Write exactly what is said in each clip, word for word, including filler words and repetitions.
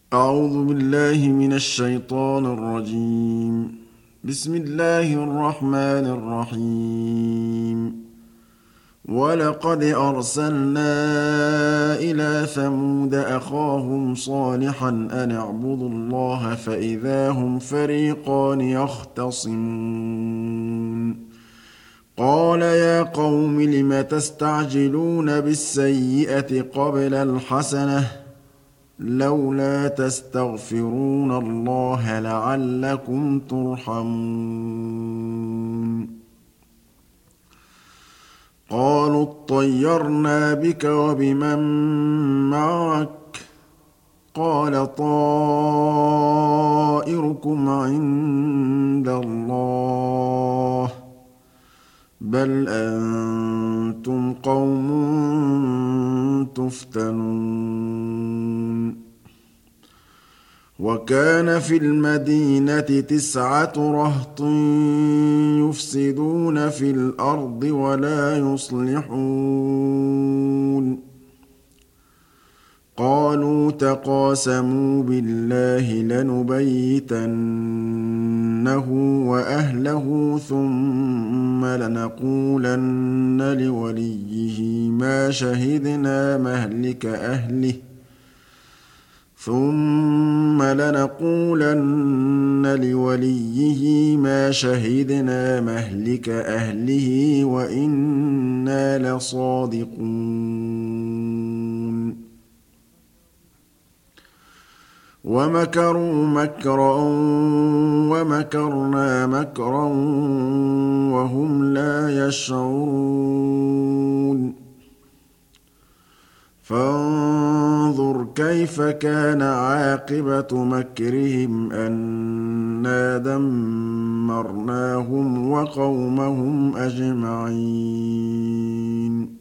أعوذ بالله من الشيطان الرجيم. بسم الله الرحمن الرحيم. ولقد أرسلنا إلى ثمود أخاهم صالحا أن اعبدوا الله فإذا هم فريقان يختصمون. قال يا قوم لم تستعجلون بالسيئة قبل الحسنة لولا تستغفرون الله لعلكم ترحمون. قالوا اطيرنا بك وبمن معك قال طائركم عند الله بل أنتم قوم تفتنون. وكان في المدينة تسعة رهط يفسدون في الأرض ولا يصلحون. قالوا تقاسموا بالله لنبيتنه وأهله ثم لنقولن لوليه ما شهدنا مهلك أهله ثم لنقولن لوليه ما شهدنا مهلك أهله وإنا لصادقون. ومكروا مكرا ومكرنا مكرا وهم لا يشعرون. فانظر كيف كان عاقبة مكرهم أنا دمرناهم وقومهم أجمعين.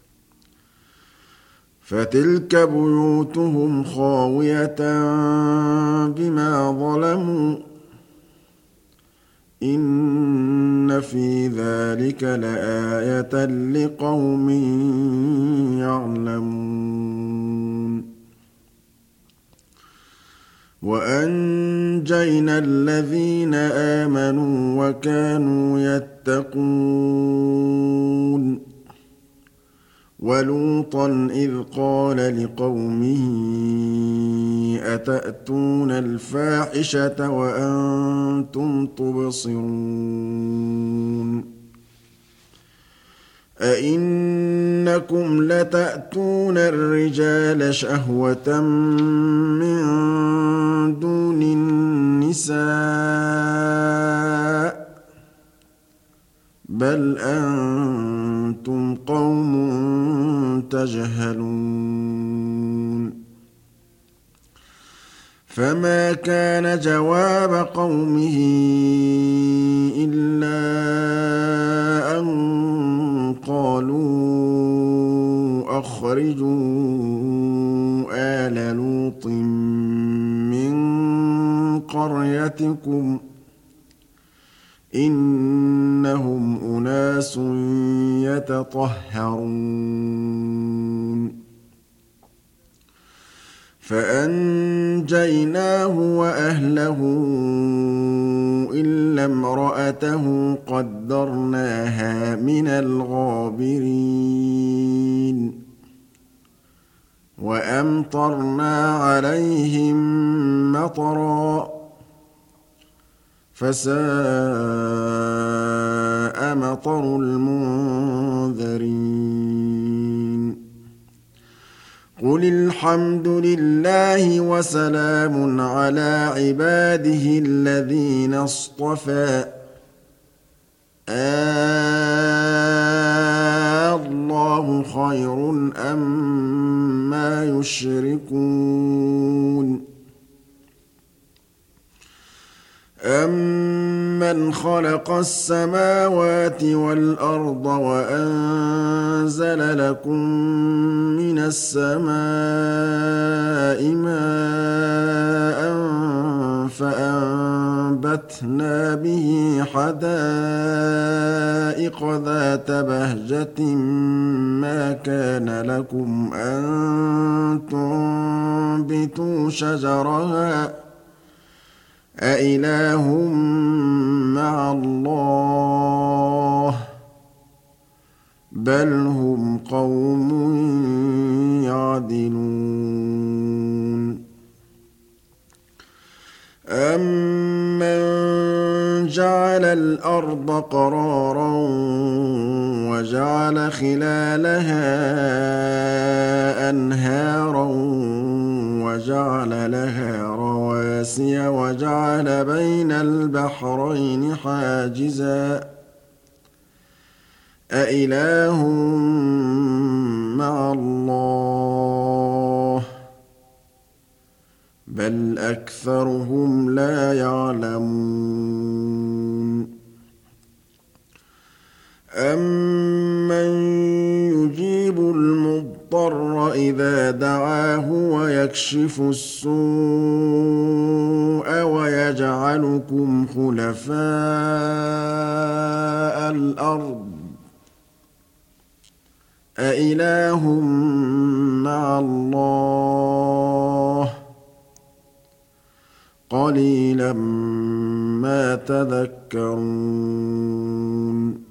فتلك بيوتهم خاوية بما ظلموا إن في ذلك لآية لقوم يعلمون. وأنجينا الذين آمنوا وكانوا يتقون. ولوطا إذ قال لقومه أتأتون الفاحشة وأنتم تبصرون أئنكم لتأتون الرجال شهوة من دون النساء بل أنتم قوم تجهلون. فما كان جواب قومه إلا أن قالوا أخرجوا آل لوط من قريتكم إنهم أناس يتطهرون. فأنجيناه وأهله إلا امرأته قدرناها من الغابرين. وأمطرنا عليهم مطرا فساء مطر المنذرين. قل الحمد لله وسلام على عباده الذين اصطفى الله خير أما يشركون. أَمَّنْ خَلَقَ السَّمَاوَاتِ وَالْأَرْضَ وَأَنزَلَ لَكُم مِّنَ السَّمَاءِ مَاءً فَأَنبَتْنَا بِهِ حَدَائِقَ ذَاتَ بَهْجَةٍ مَّا كَانَ لَكُمْ أَن تُنبِتُوا فأنبتوا شجرها أإله مع الله بل هم قوم يعدلون أمن جعل الأرض قرارا وجعل خلالها أنهارا وجعل لها رواسي وجعل بين البحرين حاجزا أإله مع الله بل أكثرهم لا يعلمون أمن يجيب المضطر إذا دعاه ويكشف السوء ويجعلكم خلفاء الأرض أإله مع الله قليلا ما تذكرون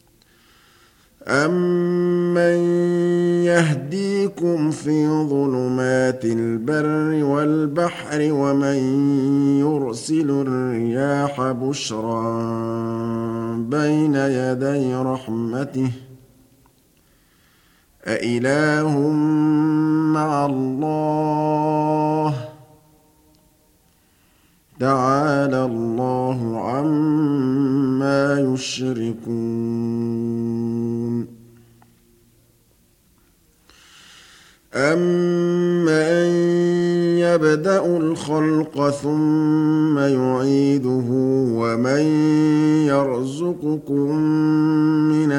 أمن يهديكم في ظلمات البر والبحر ومن يرسل الرياح بشرا بين يدي رحمته أإله مع الله تعالى الله عما يشركون أمن يبدأ الخلق ثم يعيده ومن يرزقكم من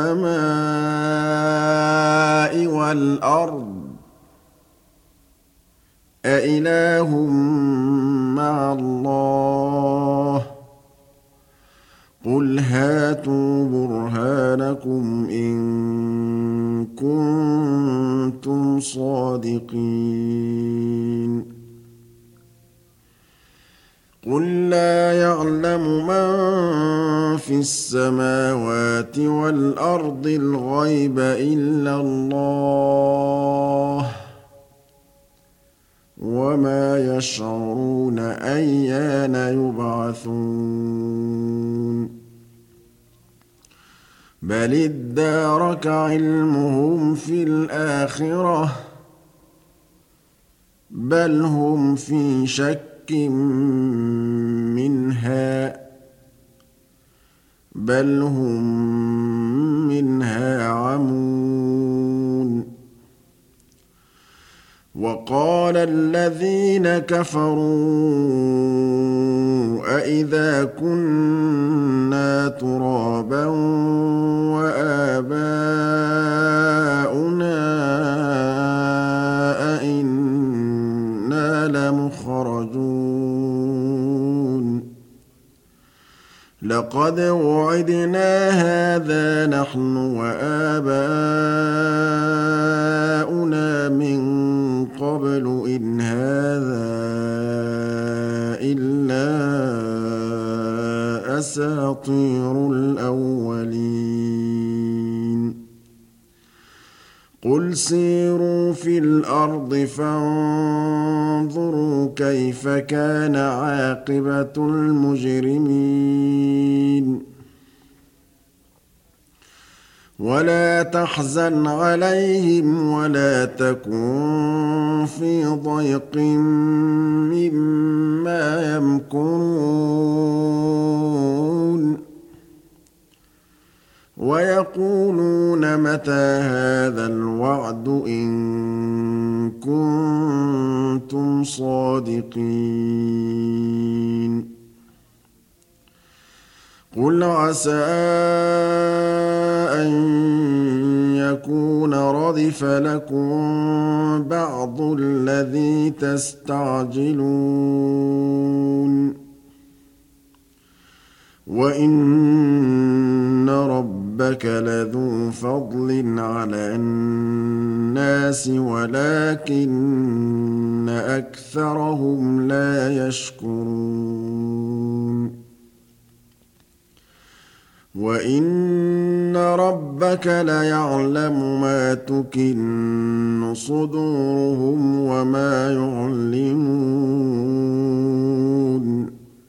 السماء والأرض أإله مع الله قل هاتوا برهانكم إن كنتم صادقين قل لا يعلم من في السماوات والأرض الغيب إلا الله وما يشعرون أيان يبعثون بل ادارك علمهم في الآخرة بل هم في شك منها بل هم منها عمون وقال الذين كفروا أإذا كنا ترابا وآباؤنا أئنا لمخرجون لقد وعدنا هذا نحن وآباؤنا من قبل إن هذا إلا أساطير الأولين قل سيروا في الأرض فانظروا كيف كان عاقبة المجرمين ولا تحزن عليهم ولا تكن في ضيق مما يمكرون ويقولون متى هذا الوعد إن كنتم صادقين قل عسى أن يكون ردف لكم بعض الذي تستعجلون وإن رب ربك لذو فضل على الناس ولكن أكثرهم لا يشكرون وإن ربك ليعلم ما تكن صدورهم وما يعلنون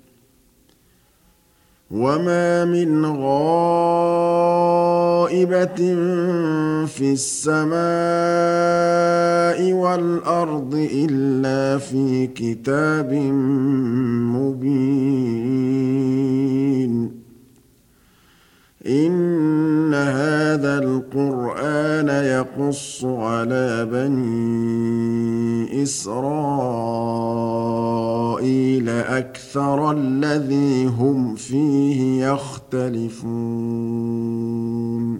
وما من غائبة في السماء والأرض إلا في كتاب مبين إن هذا القرآن يقص على بني إسرائيل أكثر الذي هم فيه يختلفون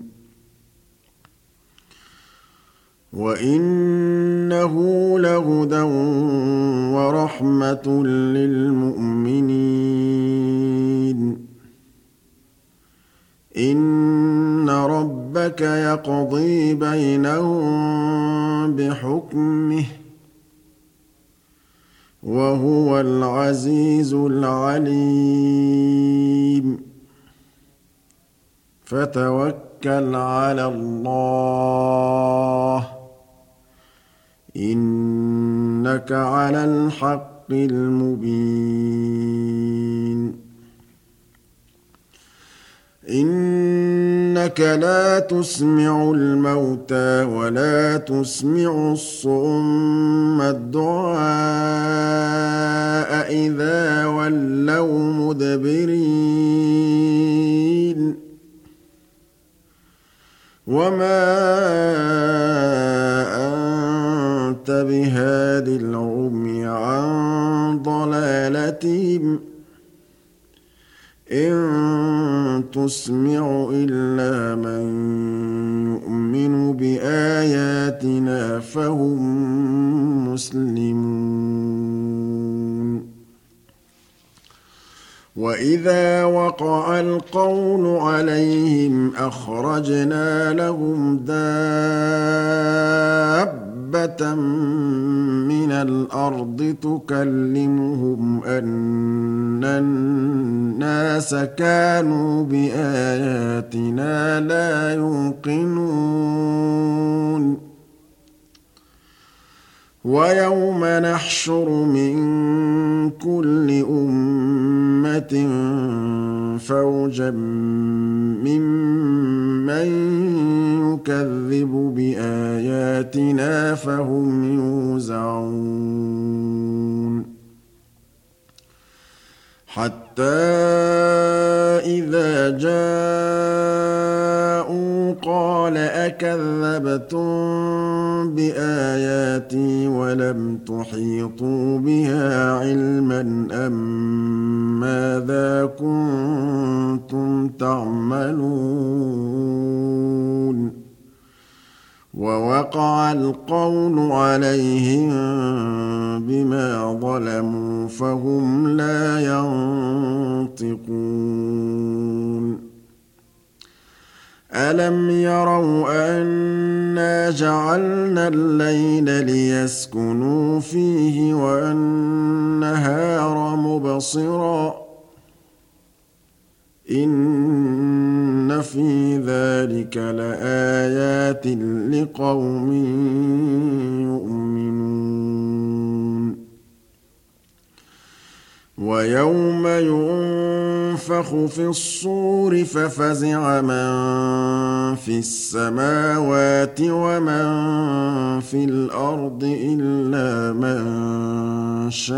وإنه لهدى ورحمة للمؤمنين إن ربك يقضي بينهم بحكمه وهو العزيز العليم فتوكل على الله إنك على الحق المبين إنك لا تسمع الموتى ولا تسمع الصم الدعاء إذا ولوا مدبرين وما أنت بهاد العمي عن ضلالتهم إن تسمع إلا من يؤمن بآياتنا فهم مسلمون وإذا وقع القول عليهم أخرجنا لهم دابة من الأرض تكلمهم أن الناس كانوا بآياتنا لا يوقنون ويوم نحشر من كل أمة فوجا ممن يكذب بآياتنا فهم يوزعون حتى إذا جاءوا قال أكذبتم بآياتي ولم تحيطوا بها علما أم ماذا كنتم تعملون ووقع القول عليهم بما ظلموا فهم لا ينطقون ألم يروا أنا جعلنا الليل ليسكنوا فيه والنهار مبصرا إن في ذلك لآيات لقوم يؤمنون ويوم ينفخ في الصور ففزع من في السماوات ومن في الأرض إلا من شاء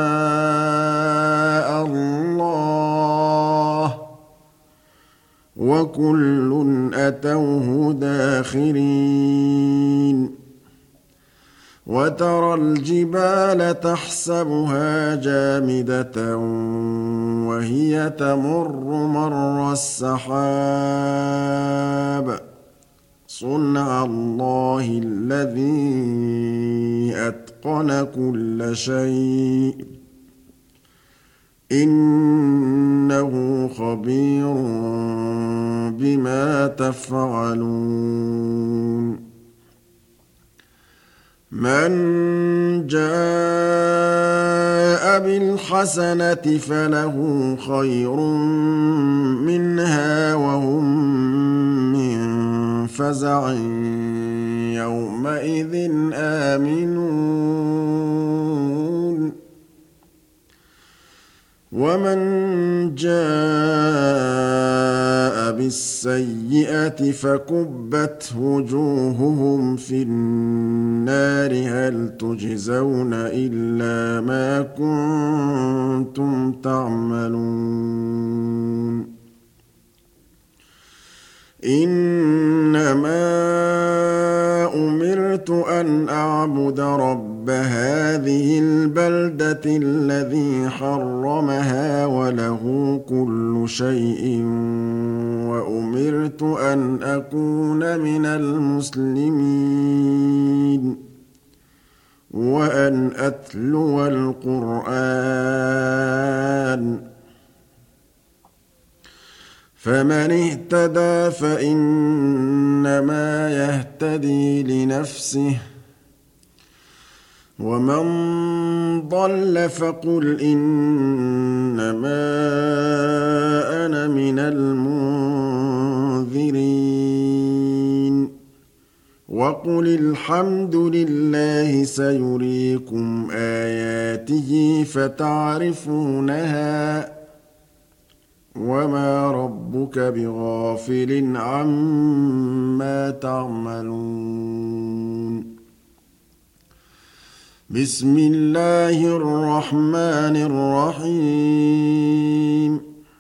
الله وكل أتوه داخرين وترى الجبال تحسبها جامدة وهي تمر مر السحاب صنع الله الذي أتقن كل شيء إنه خبير بما تفعلون من جاء بالحسنة فله خير منها وهم من فزع يومئذ آمنون ومن جاء بالسيئة فكبت وجوههم في النار هل تجزون إلا ما كنتم تعملون إنما أمرت أن أعبد رب هذه البلدة الذي حرمها وله كل شيء وأمرت أن أكون من المسلمين وأن أتلو القرآن فمن اهتدى فإنما يهتدي لنفسه ومن ضل فقل إنما أنا من المنذرين وقل الحمد لله سيريكم آياته فتعرفونها وما ربك بغافل عما تعملون بسم الله الرحمن الرحيم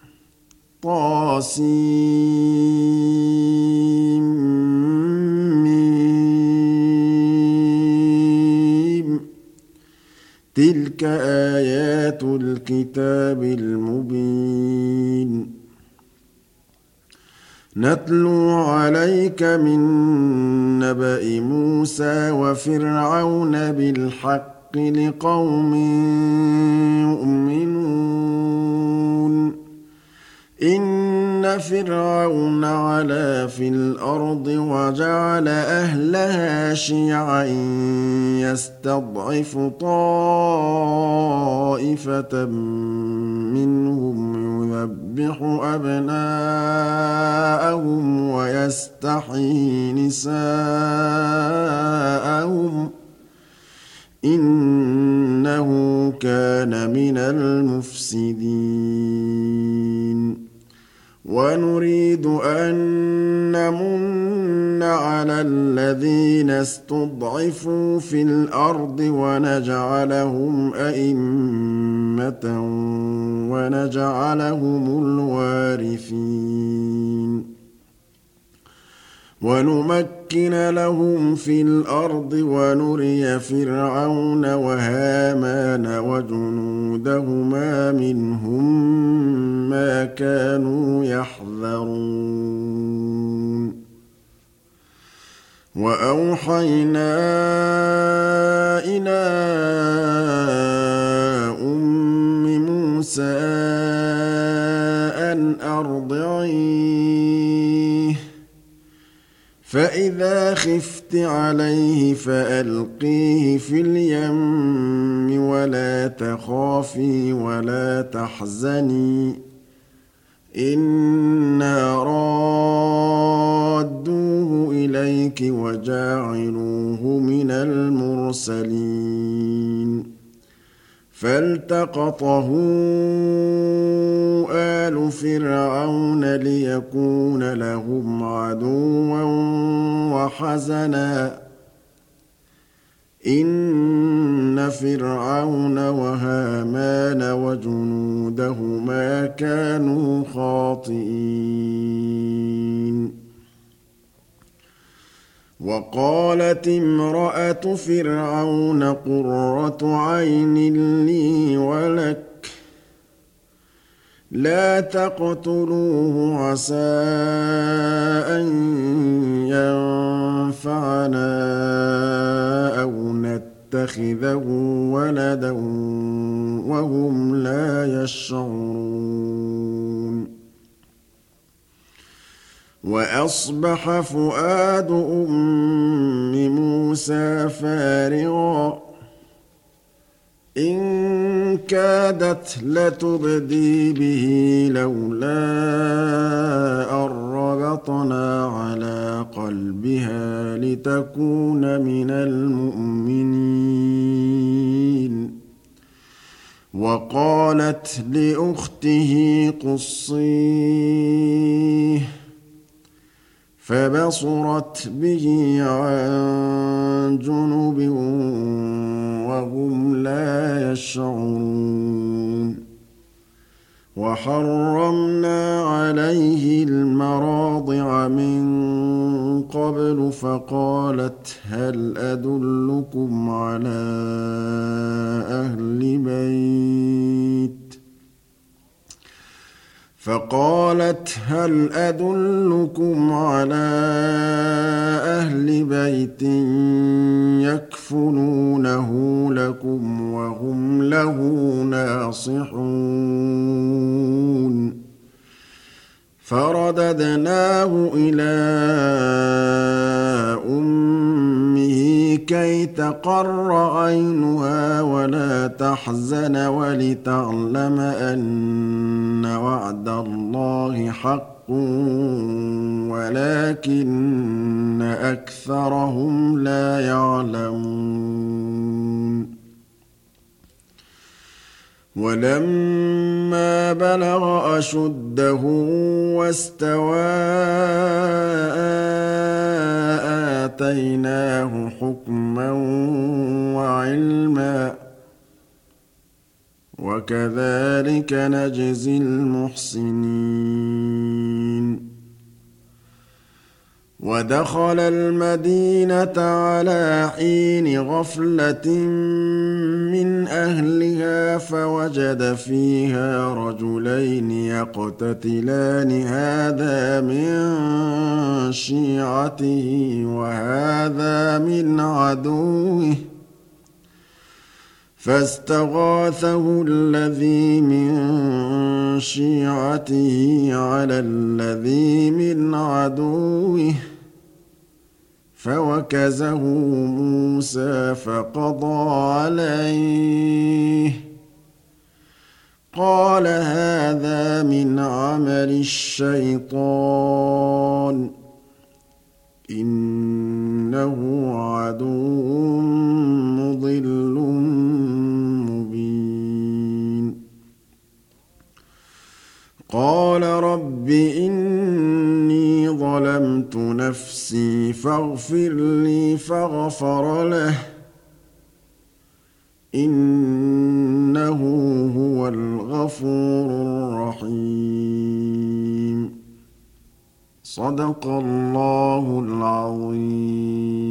طاسيم تلك آيات الكتاب المبين نتلو عليك من نبأ موسى وفرعون بالحق لقوم يؤمنون إن فرعون علا في الأرض وجعل أهلها شيعا يستضعف طائفة منهم يذبح أبناءهم ويستحيي نساءهم إنه كان من المفسدين ونريد أن نمن على الذين استضعفوا في الأرض ونجعلهم أئمة ونجعلهم الوارثين ونمكن لهم في الأرض ونري فرعون وهامان وجنودهما منهم ما كانوا يحذرون وأوحينا إلى أم موسى أن أرضعيه فإذا خفت عليه فألقيه في اليم ولا تخافي ولا تحزني إنا رادوه إليك وجاعلوه من المرسلين فالتقطه آل فرعون ليكون لهم عدوا وحزنا إن فرعون وهامان وجنودهما كانوا خاطئين وقالت امرأة فرعون قرة عين لي ولك لا تقتلوه عسى أن ينفعنا أو نتقى يتخذه ولدا وهم لا يشعرون وأصبح فؤاد أم موسى فارغا إن كادت لتبدي به لولا أن ربطنا على قلبها لتكون من المؤمنين وقالت لأخته قصيه فبصرت به عن جنب وهم لا يشعرون وحرمنا عليه المراضع من قبل فقالت هل أدلكم على أهل بيت فقالت هل أدلكم على أهل بيت يكفلونه لكم وهم له ناصحون فرددناه إلى أمه كي تقر عينها ولا تحزن ولتعلم أن وعد الله حق ولكن أكثرهم لا يعلمون ولما بلغ أشده واستوى آتيناه حكما وعلما وكذلك نجزي المحسنين ودخل المدينة على حين غفلة من أهلها فوجد فيها رجلين يقتتلان هذا من شيعته وهذا من عدوه فاستغاثه الذي من شيعته على الذي من عدوه فوكزه موسى فقضى عليه قال هذا من عمل الشيطان إنه عدو مضل مبين قال رب إني ظلمت نفسي فاغفر لي فغفر له إنه هو الغفور الرحيم صدق الله العظيم